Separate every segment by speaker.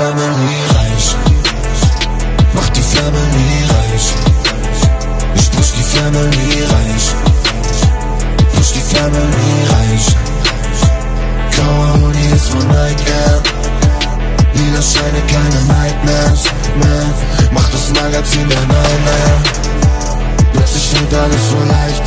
Speaker 1: Family reich. Mach die Family reich. Ich push die Family reich. Push die Family reich. Grauer Hoodie ist von Nike Air. Lila Scheine, keine Nightmares mehr. Mach das Magazin der Nightmare. Plötzlich wird alles so leicht,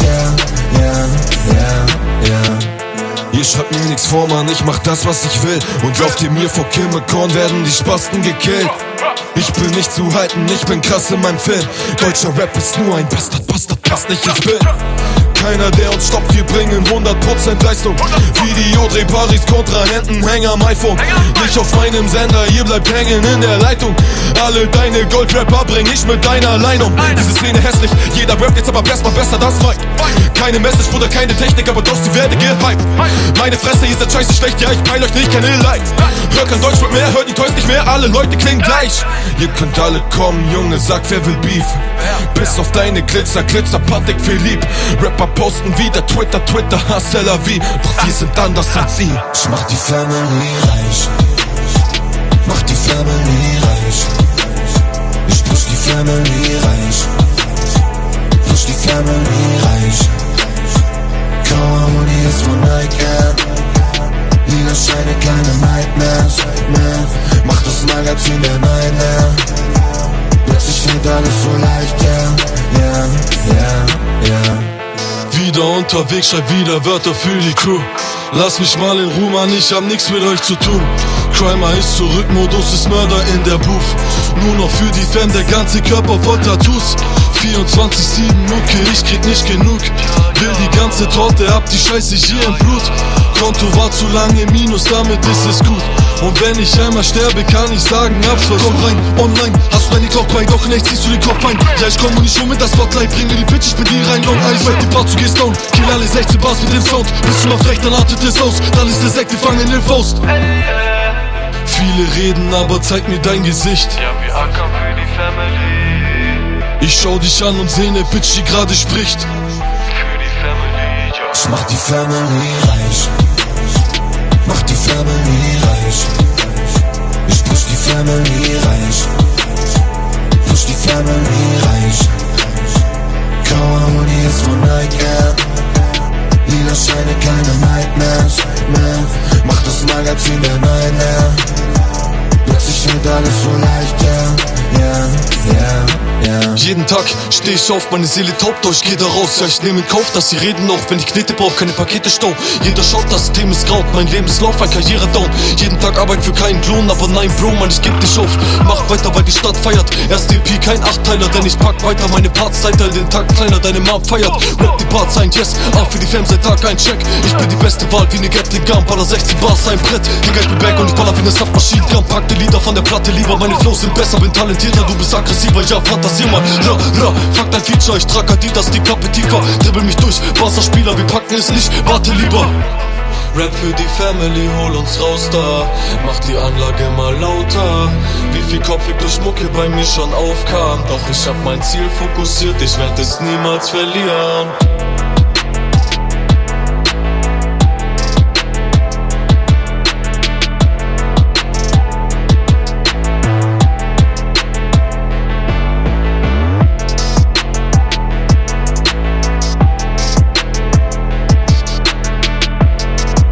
Speaker 1: Ihr schreibt mir nix vor, Mann, ich mach das, was ich will. Und glaubt ihr mir, vor Kim McCorn werden die Spasten gekillt. Ich bin nicht zu halten, ich bin krass in meinem Film. Deutscher Rap ist nur ein Bastard, passt nicht ins Bild. Keiner, der uns stoppt, wir bringen 100% Leistung. Videodreh Paris, Kontrahenten, häng am iPhone. Nicht auf meinem Sender, ihr bleibt hängen in der Leitung. Alle deine Goldrapper bring ich mit deiner Line um. Diese Szene hässlich, jeder rappt jetzt aber erstmal besser, das Mic. Keine Message, Bruder, keine Technik, aber doch, sie werde gehypt. Meine Fresse, ihr seid scheiße schlecht, ja, ich peil euch nicht, keine Like. Hör kein Deutschrap mehr, hört die Toys nicht mehr, alle Leute klingen gleich. Ihr könnt alle kommen, Junge, sag, wer will Beef. Bis auf deine Glitzer, Patek Philipp. Rapper posten wieder Twitter, Hustler wie. Doch wir sind anders als sie. Ich mach die Family reich. Mach die Family reich. Ich push die Family reich. Push die Family reich. Grauer Hoodie ist von Nike Air. Lila Scheine, keine Nightmares mehr. Mach das Magazin der Nightmare. Plötzlich wird alles so leicht,
Speaker 2: Wieder unterwegs, schreib wieder Wörter für die Crew. Lass mich mal in Ruhe, Mann, ich hab nix mit euch zu tun. Crimer ist zurück, Modus ist Mörder in der Booth. Nur noch für die Fam, der ganze Körper voll Tattoos. 24/7 Mucke, ich krieg nicht genug. Will die ganze Torte, hab die Scheiße hier im Blut. Konto war zu lange im Minus, damit ist es gut. Und wenn ich einmal sterbe, kann ich sagen, Abschluss. Komm rein, online, hast du deine Glock bei, doch nicht ziehst du den Kopf ein. Ja, ich komm und ich hol mit das Spotlight, bring mir die Bitch, ich bin die rein, Long Eis. Rap die Part, du gehst down, kill alle 16 Bars mit dem Sound. Bist du noch recht, dann artet es aus, dann ist der Sekt gefangen in Faust. Viele reden, aber zeig mir dein Gesicht.
Speaker 3: Ja, wir ackern für die Family.
Speaker 2: Ich schau dich an und seh ne Bitch, die gerade spricht.
Speaker 3: Für die Family, ja.
Speaker 1: Ich mach die Family reich. Mach die Family reich. Ich push die Family reich. Push die Family reich. Grauer Hoodie ist von Nike Air. Lila Scheine, keine Nightmares mehr. Mach das Magazin der Nightmare. Plötzlich wird alles so leicht,
Speaker 2: Jeden Tag steh ich auf, meine Seele taubt, doch ich geh da raus. Ja, ich nehme in Kauf, dass sie reden auch, wenn ich Knete brauch, keine Pakete stau. Jeder schaut, das System ist grau, mein Lebenslauf, ein Karriere down. Jeden Tag Arbeit für keinen Lohn, aber nein, Bro, man, ich geb dich auf. Mach weiter, weil die Stadt feiert. Erste EP, kein Achtteiler, denn ich pack weiter meine Parts, Zeitteil den Tag kleiner, deine Mom feiert. Rap die Parts ein, yes, auch für die Fam seit Tag ein Check. Ich bin die beste Wahl, wie ne Gatling Gun, baller 16 Bars, ein Brett. Digga, ich bin back und ich baller wie ne Saftmaschine Gun. Pack die Lieder von der Platte lieber, meine Flows sind besser, bin talentierter, du bist aggressiver, ja, fantasier mal. Fuck dein Feature, ich trag Adidas, die Kappe tiefer. Dribbel mich durch, Wasserspieler, wir packen es nicht, warte lieber. Rap für die Family, hol uns raus da. Mach die Anlage mal lauter. Wie viel Kopfweg durch Mucke bei mir schon aufkam. Doch ich hab mein Ziel fokussiert, ich werd es niemals verlieren.